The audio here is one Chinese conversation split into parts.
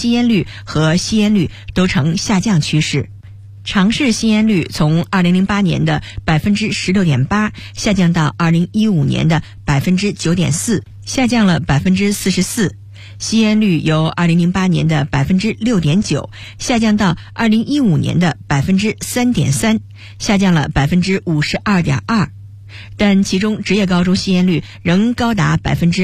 吸烟率和吸烟率都呈下降趋势。尝试吸烟率从2008年的 16.8% 下降到2015年的 9.4%， 下降了 44%。吸烟率由2008年的 6.9% 下降到2015年的 3.3%， 下降了 52.2%。但其中职业高中吸烟率仍高达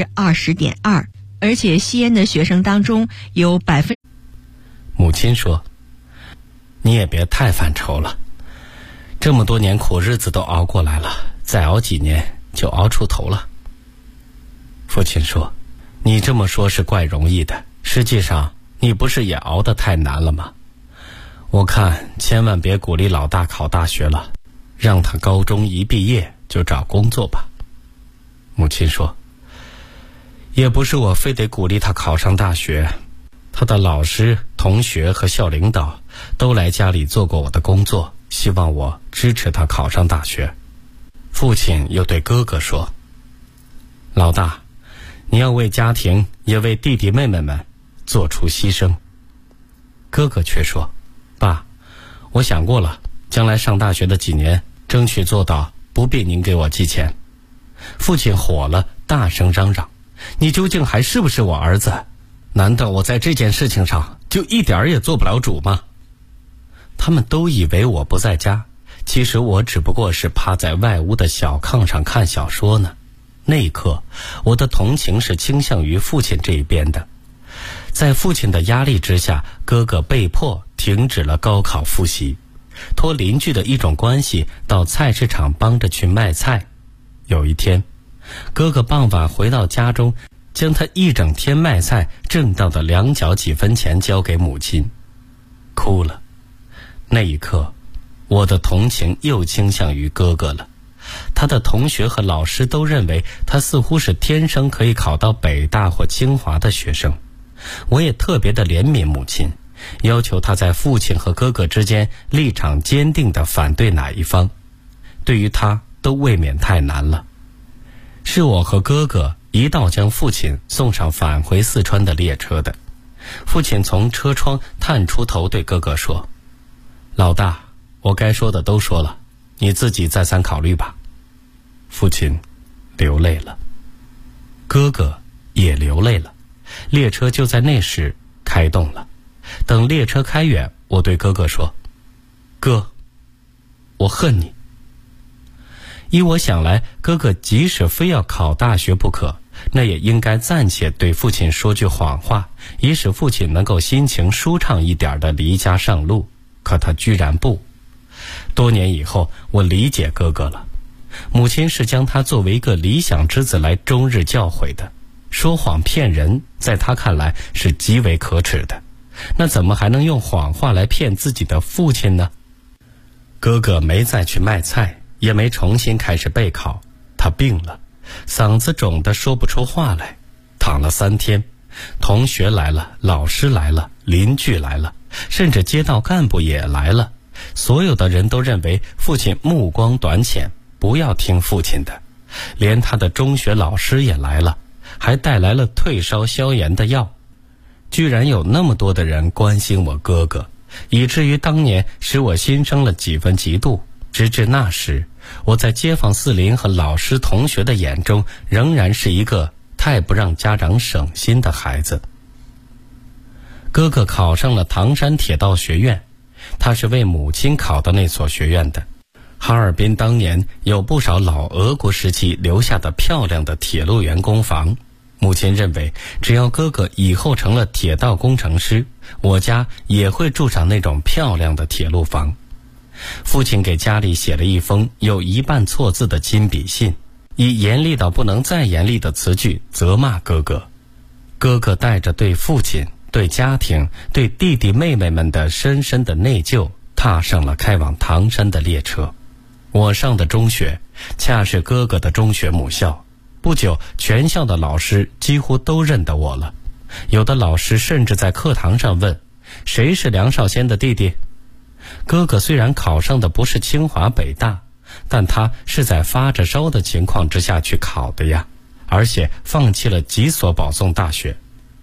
20.2%， 而且吸烟的学生当中有母亲说，你也别太犯愁了，这么多年苦日子都熬过来了，再熬几年就熬出头了。父亲说，你这么说是怪容易的，实际上你不是也熬得太难了吗？我看千万别鼓励老大考大学了，让他高中一毕业就找工作吧。母亲说，也不是我非得鼓励他考上大学，他的老师、同学和校领导都来家里做过我的工作，希望我支持他考上大学。父亲又对哥哥说，老大，你要为家庭也为弟弟妹妹们做出牺牲。哥哥却说，爸，我想过了，将来上大学的几年争取做到不必您给我寄钱。父亲火了，大声嚷嚷，你究竟还是不是我儿子？难道我在这件事情上就一点儿也做不了主吗？他们都以为我不在家，其实我只不过是趴在外屋的小炕上看小说呢。那一刻，我的同情是倾向于父亲这一边的。在父亲的压力之下，哥哥被迫停止了高考复习，托邻居的一种关系到菜市场帮着去卖菜。有一天，哥哥傍晚回到家中，将他一整天卖菜挣到的2角几分钱交给母亲，哭了。那一刻，我的同情又倾向于哥哥了。他的同学和老师都认为他似乎是天生可以考到北大或清华的学生。我也特别的怜悯母亲，要求他在父亲和哥哥之间立场坚定地反对哪一方。对于他都未免太难了。是我和哥哥一道将父亲送上返回四川的列车的。父亲从车窗探出头对哥哥说，老大，我该说的都说了，你自己再三考虑吧。父亲流泪了，哥哥也流泪了。列车就在那时开动了。等列车开远，我对哥哥说，哥，我恨你。依我想来，哥哥即使非要考大学不可，那也应该暂且对父亲说句谎话，以使父亲能够心情舒畅一点的离家上路。可他居然不。多年以后，我理解哥哥了。母亲是将他作为一个理想之子来终日教诲的。说谎骗人，在他看来是极为可耻的。那怎么还能用谎话来骗自己的父亲呢？哥哥没再去卖菜，也没重新开始备考。他病了，嗓子肿得说不出话来，躺了3天。同学来了，老师来了，邻居来了，甚至街道干部也来了。所有的人都认为父亲目光短浅，不要听父亲的。连他的中学老师也来了，还带来了退烧消炎的药。居然有那么多的人关心我哥哥，以至于当年使我心生了几分嫉妒。直至那时，我在街坊四邻和老师同学的眼中，仍然是一个太不让家长省心的孩子。哥哥考上了唐山铁道学院，他是为母亲考到那所学院的。哈尔滨当年有不少老俄国时期留下的漂亮的铁路员工房，母亲认为只要哥哥以后成了铁道工程师，我家也会住上那种漂亮的铁路房。父亲给家里写了一封有一半错字的亲笔信，以严厉到不能再严厉的词句责骂哥哥。哥哥带着对父亲、对家庭、对弟弟妹妹们的深深的内疚，踏上了开往唐山的列车。我上的中学恰是哥哥的中学母校，不久全校的老师几乎都认得我了。有的老师甚至在课堂上问，谁是梁少先的弟弟？哥哥虽然考上的不是清华北大，但他是在发着烧的情况之下去考的呀，而且放弃了几所保送大学。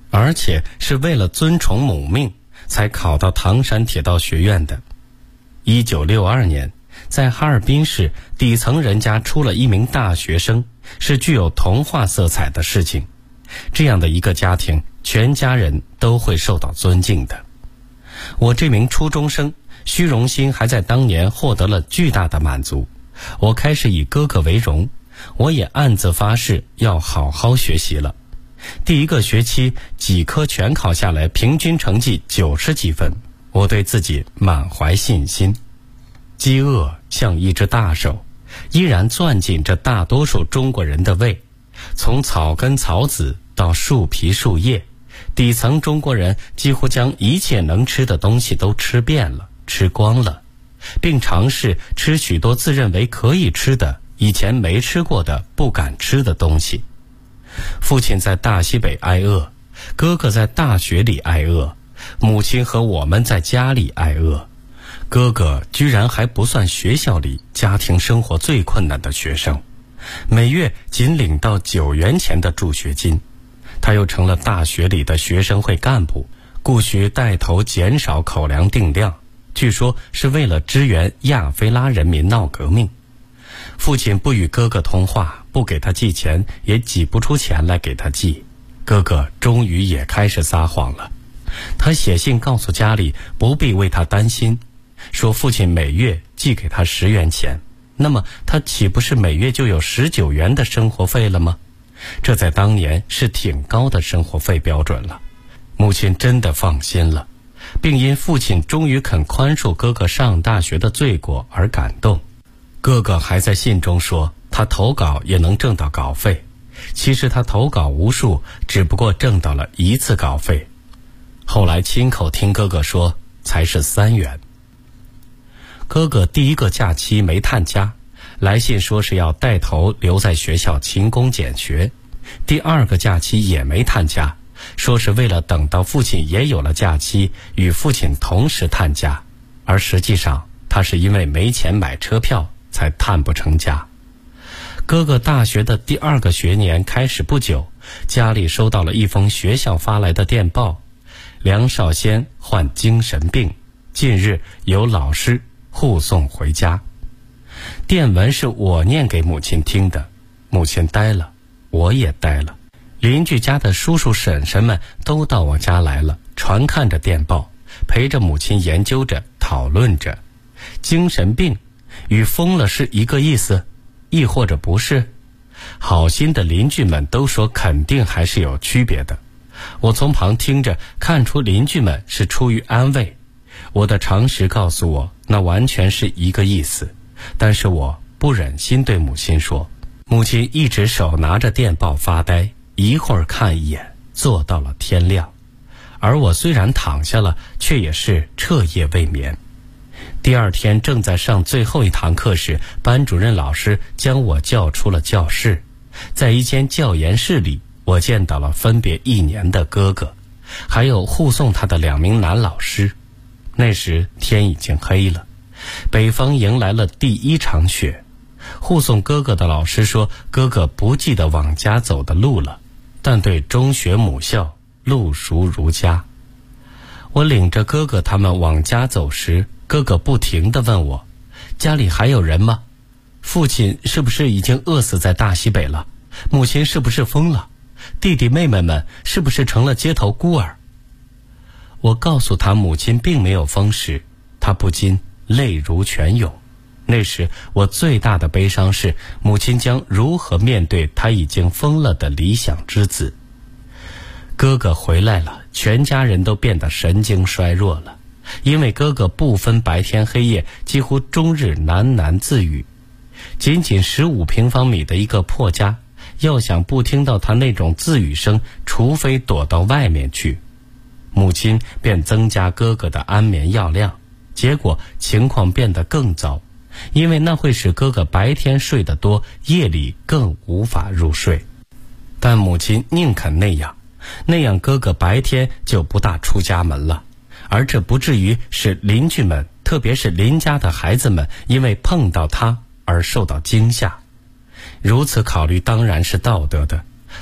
而且是为了尊崇母命才考到唐山铁道学院的。1962年，在哈尔滨市底层人家出了一名大学生，是具有童话色彩的事情。这样的一个家庭，全家人都会受到尊敬的。我这名初中生，虚荣心还在当年获得了巨大的满足。我开始以哥哥为荣，我也暗自发誓要好好学习了。第一个学期几科全考下来，平均成绩90几分，我对自己满怀信心。饥饿像一只大手，依然攥紧着大多数中国人的胃，从草根草籽到树皮树叶，底层中国人几乎将一切能吃的东西都吃遍了，吃光了，并尝试吃许多自认为可以吃的以前没吃过的不敢吃的东西。父亲在大西北挨饿，哥哥在大学里挨饿，母亲和我们在家里挨饿。哥哥居然还不算学校里家庭生活最困难的学生，每月仅领到9元钱的助学金。他又成了大学里的学生会干部，顾需带头减少口粮定量，据说是为了支援亚非拉人民闹革命。父亲不与哥哥通话，不给他寄钱，也挤不出钱来给他寄。哥哥终于也开始撒谎了，他写信告诉家里不必为他担心，说父亲每月寄给他10元钱，那么他岂不是每月就有19元的生活费了吗？这在当年是挺高的生活费标准了。母亲真的放心了，并因父亲终于肯宽恕哥哥上大学的罪过而感动。哥哥还在信中说，他投稿也能挣到稿费，其实他投稿无数，只不过挣到了1次稿费。后来亲口听哥哥说，才是3元。哥哥第一个假期没探家，来信说是要带头留在学校勤工俭学。第2个假期也没探家，说是为了等到父亲也有了假期，与父亲同时探家，而实际上他是因为没钱买车票才探不成家。哥哥大学的第2个学年开始不久，家里收到了一封学校发来的电报，梁少先患精神病，近日由老师护送回家。电文是我念给母亲听的，母亲呆了，我也呆了。邻居家的叔叔婶婶们都到我家来了，传看着电报，陪着母亲研究着讨论着。精神病与疯了是一个意思，亦或者不是？好心的邻居们都说肯定还是有区别的。我从旁听着，看出邻居们是出于安慰。我的常识告诉我，那完全是一个意思，但是我不忍心对母亲说。母亲一直手拿着电报发呆，一会儿看一眼，坐到了天亮。而我虽然躺下了，却也是彻夜未眠。第2天正在上最后一堂课时，班主任老师将我叫出了教室。在一间教研室里，我见到了分别1年的哥哥，还有护送他的2名男老师。那时天已经黑了，北方迎来了第1场雪。护送哥哥的老师说，哥哥不记得往家走的路了，但对中学母校路熟如家。我领着哥哥他们往家走时，哥哥不停地问我，家里还有人吗？父亲是不是已经饿死在大西北了？母亲是不是疯了？弟弟妹妹们是不是成了街头孤儿？我告诉他母亲并没有疯时，他不禁泪如泉涌。那时我最大的悲伤是母亲将如何面对他已经疯了的理想之子。哥哥回来了，全家人都变得神经衰弱了，因为哥哥不分白天黑夜，几乎终日喃喃自语。仅仅15平方米的一个破家，要想不听到他那种自语声，除非躲到外面去。母亲便增加哥哥的安眠药量，结果情况变得更糟，因为那会使哥哥白天睡得多，夜里更无法入睡。但母亲宁肯那样哥哥白天就不大出家门了，而这不至于使邻居们，特别是邻家的孩子们，因为碰到他而受到惊吓。如此考虑当然是道德的，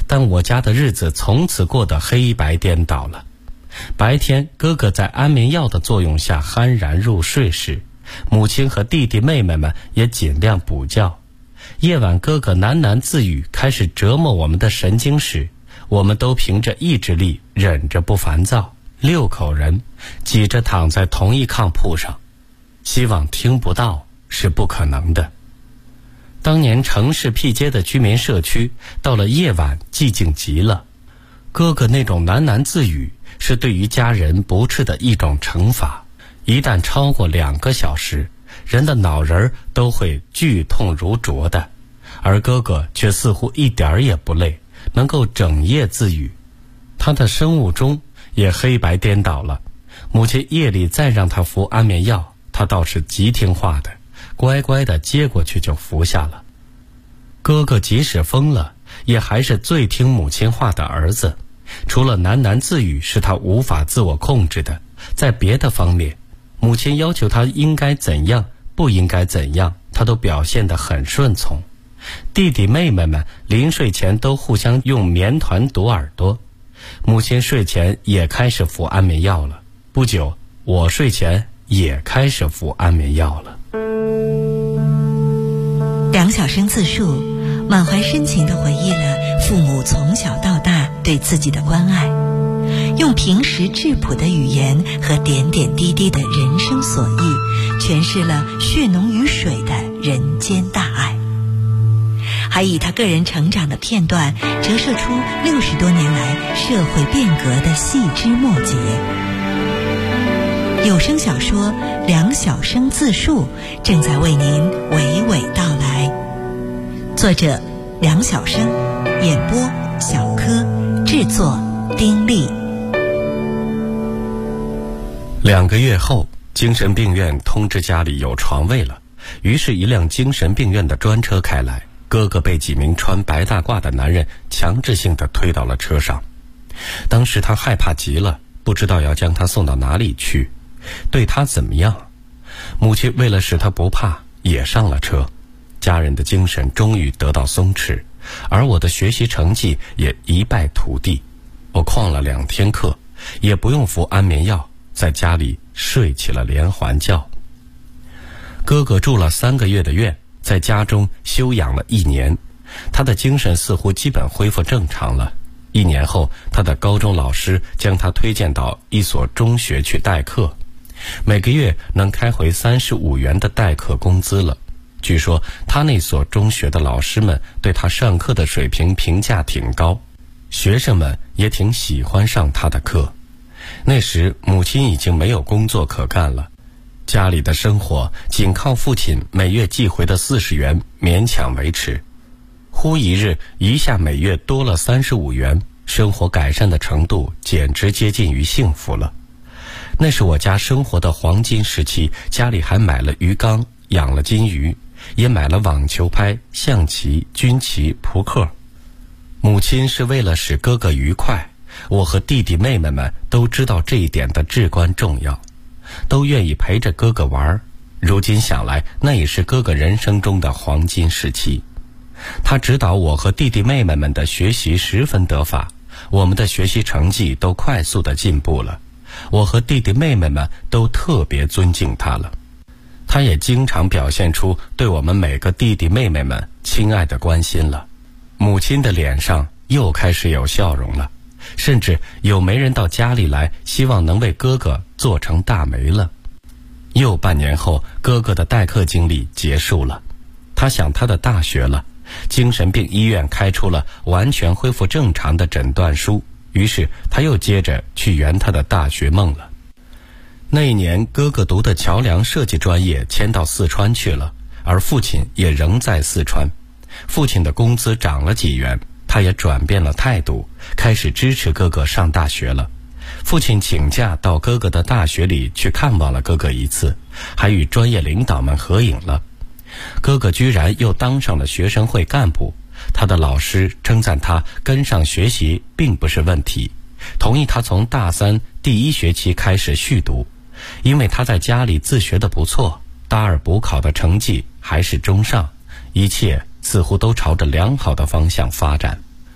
但我家的日子从此过得黑白颠倒了。白天哥哥在安眠药的作用下酣然入睡时，母亲和弟弟妹妹们也尽量补觉。夜晚哥哥喃喃自语开始折磨我们的神经时，我们都凭着意志力忍着不烦躁，6口人挤着躺在同一炕铺上，希望听不到是不可能的。当年城市僻街的居民社区到了夜晚寂静极了，哥哥那种喃喃自语是对于家人不斥的一种惩罚，一旦超过2个小时，人的脑仁都会剧痛如灼的，而哥哥却似乎一点儿也不累，能够整夜自语。他的生物钟也黑白颠倒了，母亲夜里再让他服安眠药，他倒是极听话的，乖乖的接过去就服下了。哥哥即使疯了，也还是最听母亲话的儿子，除了喃喃自语是他无法自我控制的，在别的方面，母亲要求他应该怎样不应该怎样，他都表现得很顺从。弟弟妹妹们临睡前都互相用棉团堵耳朵，母亲睡前也开始服安眠药了。不久，我睡前也开始服安眠药了。 梁晓声自述，满怀深情地回忆了父母从小到大对自己的关爱，用平实质朴的语言和点点滴滴的人生所忆，诠释了血浓于水的人间大爱，还以他个人成长的片段折射出60多年来社会变革的细枝末节。有声小说《梁晓声自述》正在为您娓娓道来，作者梁晓声，演播小柯，制作丁力。 2个月后，精神病院通知家里有床位了，于是一辆精神病院的专车开来，哥哥被几名穿白大褂的男人强制性地推到了车上。当时他害怕极了，不知道要将他送到哪里去，对他怎么样。母亲为了使他不怕，也上了车。家人的精神终于得到松弛，而我的学习成绩也一败涂地。我旷了2天课，也不用服安眠药，在家里睡起了连环觉。哥哥住了3个月的院，在家中休养了1年，他的精神似乎基本恢复正常了。1年后，他的高中老师将他推荐到一所中学去代课，每个月能开回35元的代课工资了。据说他那所中学的老师们对他上课的水平评价挺高，学生们也挺喜欢上他的课。那时母亲已经没有工作可干了，家里的生活仅靠父亲每月寄回的40元勉强维持。忽一日，一下每月多了35元，生活改善的程度简直接近于幸福了。那是我家生活的黄金时期，家里还买了鱼缸，养了金鱼，也买了网球拍、象棋、军棋、扑克。母亲是为了使哥哥愉快，我和弟弟妹妹们都知道这一点的至关重要，都愿意陪着哥哥玩。如今想来，那也是哥哥人生中的黄金时期。他指导我和弟弟妹妹们的学习十分得法，我们的学习成绩都快速的进步了，我和弟弟妹妹们都特别尊敬他了。他也经常表现出对我们每个弟弟妹妹们亲爱的关心了。母亲的脸上又开始有笑容了，甚至有媒人到家里来，希望能为哥哥做成大媒了。又半年后，哥哥的代课经历结束了，他想他的大学了，精神病医院开出了完全恢复正常的诊断书，于是他又接着去圆他的大学梦了。那一年，哥哥读的桥梁设计专业迁到四川去了，而父亲也仍在四川。父亲的工资涨了几元，他也转变了态度，开始支持哥哥上大学了。父亲请假到哥哥的大学里去看望了哥哥1次，还与专业领导们合影了。哥哥居然又当上了学生会干部，他的老师称赞他跟上学习并不是问题，同意他从大3第1学期开始续读，因为他在家里自学得不错，大2补考的成绩还是中上，一切似乎都朝着良好的方向发展。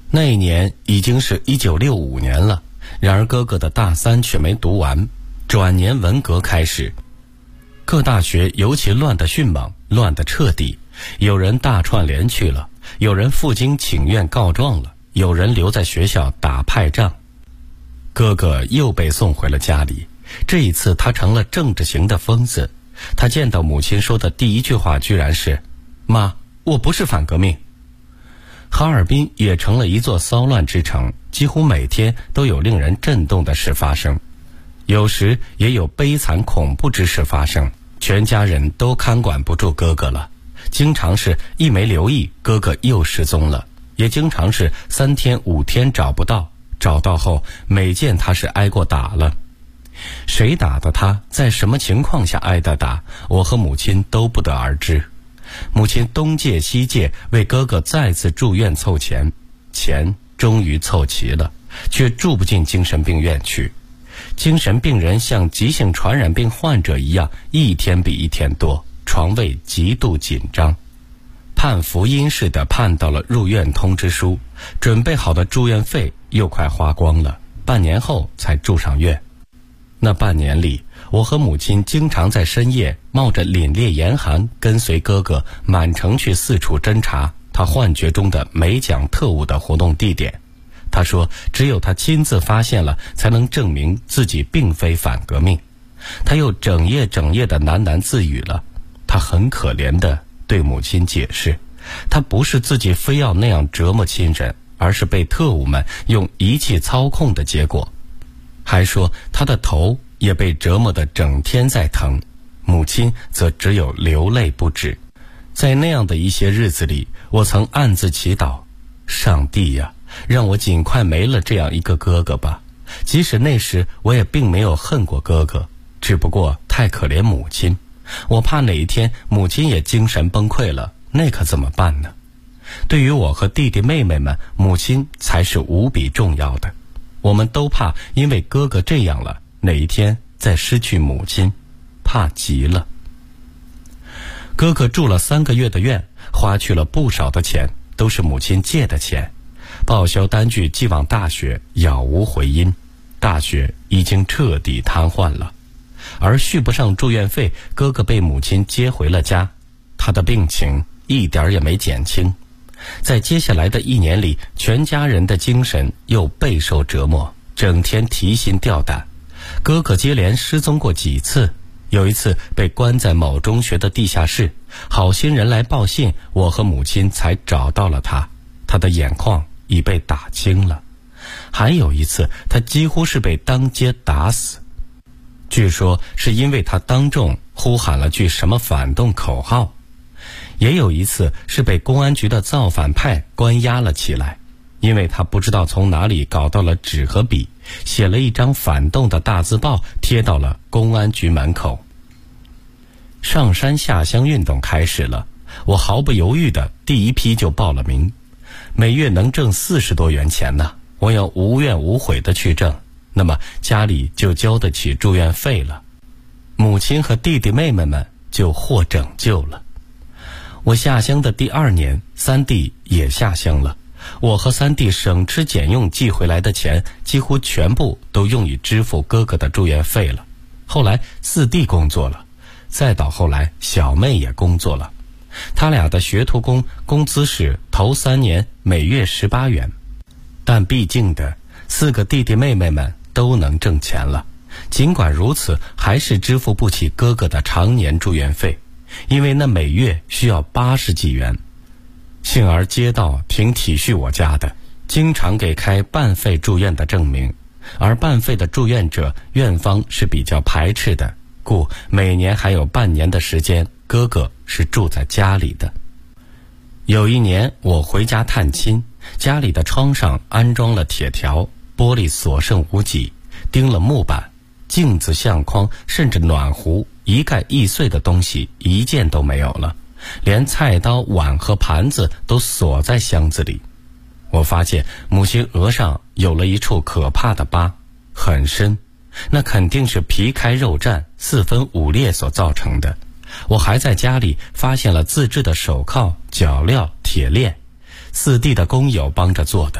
那一年已经是1965年了，然而哥哥的大三却没读完。转年文革开始，各大学尤其乱得迅猛，乱得彻底，有人大串联去了，有人负荆请愿告状了，有人留在学校打派仗。哥哥又被送回了家里，这一次他成了政治型的疯子。他见到母亲说的第一句话居然是：妈，我不是反革命。哈尔滨也成了一座骚乱之城，几乎每天都有令人震动的事发生，有时也有悲惨恐怖之事发生，全家人都看管不住哥哥了。经常是一没留意，哥哥又失踪了，也经常是3天5天找不到，找到后每见他是挨过打了。谁打的他，在什么情况下挨的打，我和母亲都不得而知。母亲东借西借，为哥哥再次住院凑钱，钱终于凑齐了，却住不进精神病院去。精神病人像急性传染病患者一样，一天比一天多，床位极度紧张。判福音似的判到了入院通知书，准备好的住院费又快花光了，半年后才住上院。那半年里，我和母亲经常在深夜冒着凛冽严寒，跟随哥哥满城去四处侦查他幻觉中的美蒋特务的活动地点。他说只有他亲自发现了，才能证明自己并非反革命。他又整夜的喃喃自语了。他很可怜地对母亲解释，他不是自己非要那样折磨亲人，而是被特务们用仪器操控的结果。还说他的头也被折磨得整天在疼，母亲则只有流泪不止。在那样的一些日子里，我曾暗自祈祷，上帝呀，让我尽快没了这样一个哥哥吧。即使那时我也并没有恨过哥哥，只不过太可怜母亲，我怕哪一天母亲也精神崩溃了，那可怎么办呢？对于我和弟弟妹妹们，母亲才是无比重要的。我们都怕因为哥哥这样了，哪一天再失去母亲，怕极了。哥哥住了3个月的院，花去了不少的钱，都是母亲借的钱。报销单据寄往大学，杳无回音，大学已经彻底瘫痪了。而续不上住院费，哥哥被母亲接回了家，他的病情一点也没减轻。在接下来的1年里，全家人的精神又备受折磨，整天提心吊胆。哥哥接连失踪过几次，有一次被关在某中学的地下室，好心人来报信，我和母亲才找到了他，他的眼眶已被打青了。还有一次，他几乎是被当街打死，据说是因为他当众呼喊了句什么反动口号。也有一次是被公安局的造反派关押了起来，因为他不知道从哪里搞到了纸和笔，写了一张反动的大字报，贴到了公安局门口。上山下乡运动开始了，我毫不犹豫的第一批就报了名，每月能挣40多元钱呢，我要无怨无悔的去挣，那么家里就交得起住院费了，母亲和弟弟妹妹们就获拯救了。我下乡的第2年，3弟也下乡了。我和3弟省吃俭用寄回来的钱，几乎全部都用于支付哥哥的住院费了。后来4弟工作了，再到后来小妹也工作了。他俩的学徒工工资是头3年每月18元，但毕竟的4个弟弟妹妹们都能挣钱了，尽管如此，还是支付不起哥哥的常年住院费。因为那每月需要80几元，幸而街道挺体恤我家的，经常给开半费住院的证明，而半费的住院者院方是比较排斥的，故每年还有半年的时间，哥哥是住在家里的。有一年我回家探亲，家里的窗上安装了铁条，玻璃所剩无几，钉了木板，镜子、相框甚至暖壶一概易碎的东西一件都没有了，连菜刀、碗和盘子都锁在箱子里。我发现母亲额上有了一处可怕的疤，很深，那肯定是皮开肉绽、4分5裂所造成的。我还在家里发现了自制的手铐、脚镣、铁链，4弟的工友帮着做的，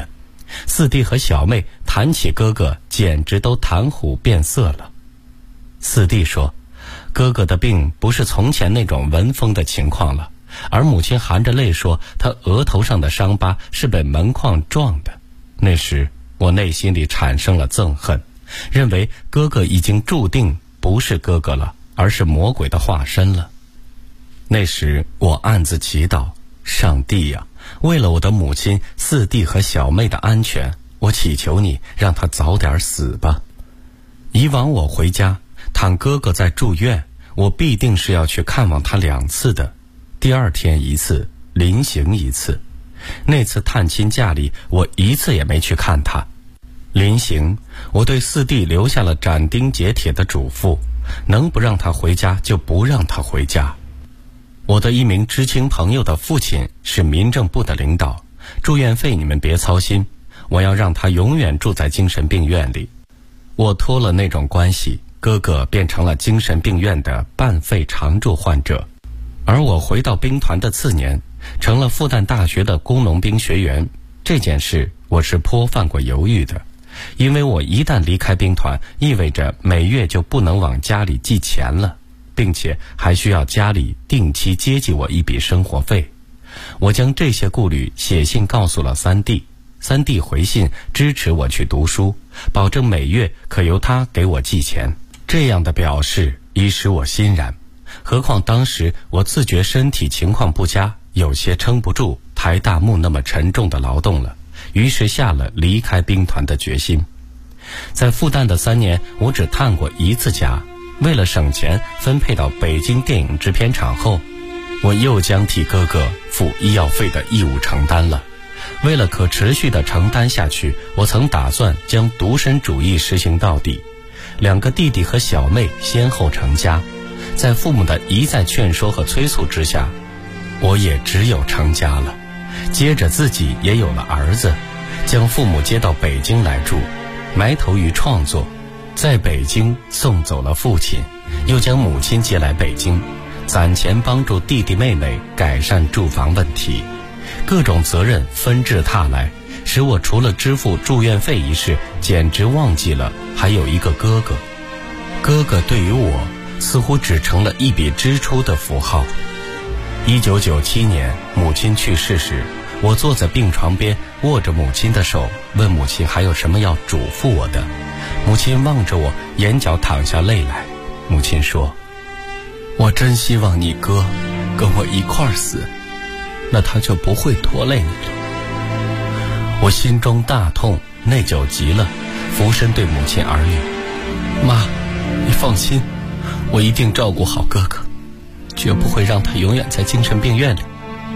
四弟和小妹谈起哥哥，简直都谈虎变色了。四弟说，哥哥的病不是从前那种文风的情况了，而母亲含着泪说，他额头上的伤疤是被门框撞的。那时我内心里产生了憎恨，认为哥哥已经注定不是哥哥了，而是魔鬼的化身了。那时我暗自祈祷，上帝呀，为了我的母亲、四弟和小妹的安全，我祈求你让他早点死吧。以往我回家，倘哥哥在住院，我必定是要去看望他2次的，第2天1次，临行1次。那次探亲假里，我1次也没去看他。临行，我对四弟留下了斩钉截铁的嘱咐，能不让他回家就不让他回家。我的一名知青朋友的父亲是民政部的领导，住院费你们别操心，我要让他永远住在精神病院里。我托了那种关系，哥哥变成了精神病院的半费常住患者，而我回到兵团的次年，成了复旦大学的工农兵学员。这件事我是颇犯过犹豫的，因为我一旦离开兵团，意味着每月就不能往家里寄钱了，并且还需要家里定期接济我一笔生活费。我将这些顾虑写信告诉了三弟，三弟回信支持我去读书，保证每月可由他给我寄钱。这样的表示已使我欣然，何况当时我自觉身体情况不佳，有些撑不住抬大木那么沉重的劳动了，于是下了离开兵团的决心。在复旦的3年，我只探过1次家，为了省钱分配到北京电影制片厂后，我又将替哥哥付医药费的义务承担了。为了可持续地承担下去，我曾打算将独身主义实行到底。2个弟弟和小妹先后成家，在父母的一再劝说和催促之下，我也只有成家了。接着自己也有了儿子，将父母接到北京来住，埋头于创作。在北京送走了父亲，又将母亲接来北京，攒钱帮助弟弟妹妹改善住房问题。各种责任纷至沓来，使我除了支付住院费一事，简直忘记了还有一个哥哥。哥哥对于我似乎只成了一笔支出的符号。1997年母亲去世时，我坐在病床边，握着母亲的手，问母亲还有什么要嘱咐我的。母亲望着我，眼角淌下泪来。母亲说，我真希望你哥跟我一块儿死，那他就不会拖累你了。我心中大痛，内疚极了，俯身对母亲儿语，妈，你放心，我一定照顾好哥哥，绝不会让他永远在精神病院里。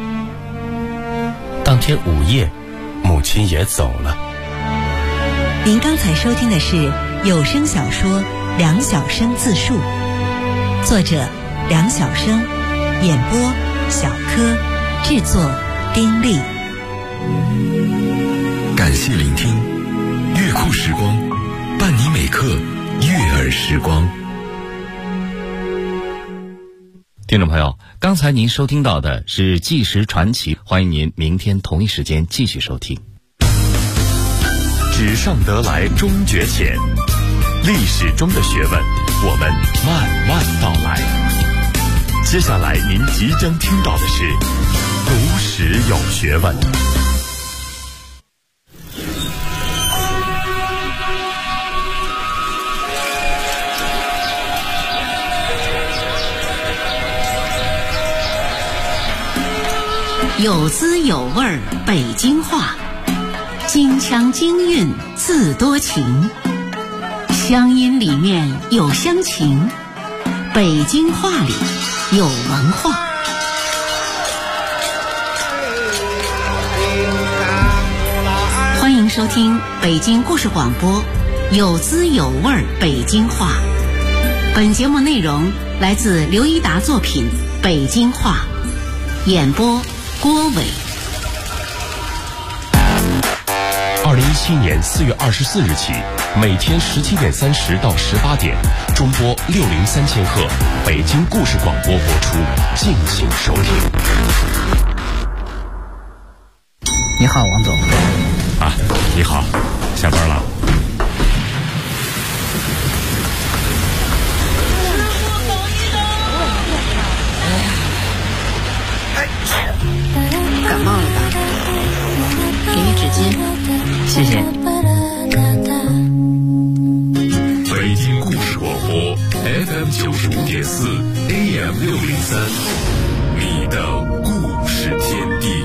当天午夜，母亲也走了。 您刚才收听的是有声小说《梁晓声自述》，作者梁晓声，演播小柯，制作丁力。 感谢聆听，乐库时光，伴你每刻悦耳时光。 听众朋友，刚才您收听到的是纪实传奇，欢迎您明天同一时间继续收听。 纸上得来终觉浅，历史中的学问，我们慢慢道来。接下来您即将听到的是读史有学问。 有滋有味儿北京话，京腔京韵字多情，乡音里面有乡情，北京话里有文化。欢迎收听北京故事广播有滋有味儿北京话。本节目内容来自刘一达作品《北京话》，演播郭伟。 2017年4月24日起，每天17点30到18点，中波603000赫北京故事广播播出，敬请收听。 你好，王总。 啊，你好，下班了。 感冒了吧？给你纸巾， 谢谢。 北京故事广播 FM 95.4 AM 603，你的故事天地。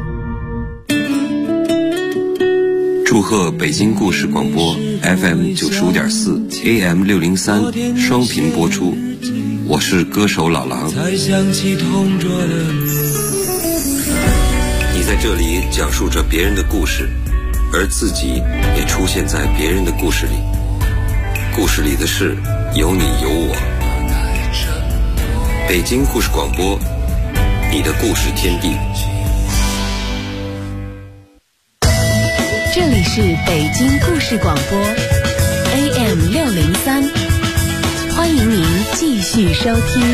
祝贺北京故事广播 FM 95.4 AM 603双频播出，我是歌手老狼。你在这里讲述着别人的故事，而自己也出现在别人的故事里。故事里的事有你有我。北京故事广播，你的故事天地。 这里是北京故事广播 AM 603，欢迎您继续收听。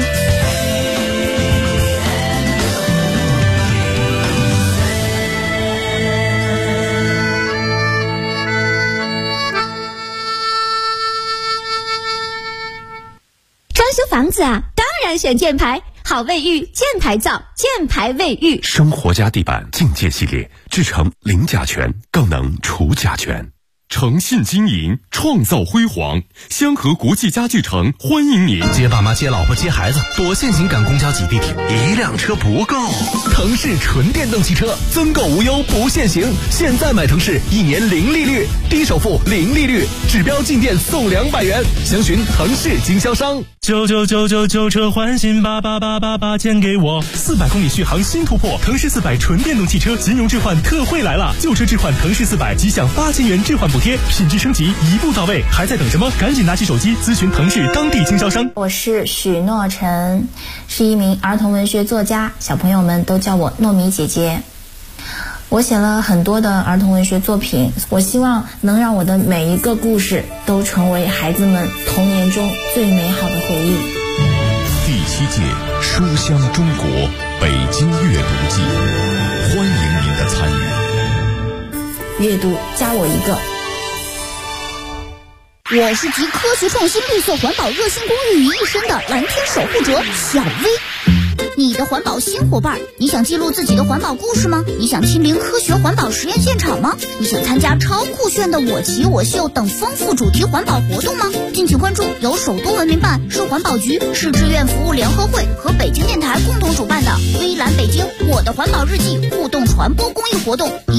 装修房子啊，当然选箭牌，好卫浴，箭牌造，箭牌卫浴。 生活家地板境界系列，制成零甲醛，更能除甲醛。诚信经营，创造辉煌。香河国际家具城欢迎您。 接爸妈、接老婆、接孩子，多限行赶公交挤地铁，一辆车不够。腾势纯电动汽车，增购无忧不限行。现在买腾势，1年零利率，低首付零利率，指标进店送200元。详询腾势经销商。 99999旧车换新，88888钱给我。400公里续航新突破，腾势400纯电动汽车金融置换特惠来了，旧车置换腾势400即享8000元置换补贴，品质升级一步到位，还在等什么？赶紧拿起手机咨询腾势当地经销商。 我是许诺晨，是一名儿童文学作家，小朋友们都叫我糯米姐姐。我写了很多的儿童文学作品，我希望能让我的每一个故事都成为孩子们童年中最美好的回忆。 第7届书香中国北京阅读季，欢迎您的参与。 阅读加我一个。 我是集科学创新、绿色环保、热心公益于一身的蓝天守护者小薇。你的环保新伙伴，你想记录自己的环保故事吗？你想亲临科学环保实验现场吗？你想参加超酷炫的我骑我秀等丰富主题环保活动吗？敬请关注由首都文明办、市环保局、市志愿服务联合会和北京电台共同主办的微蓝北京我的环保日记互动传播公益活动。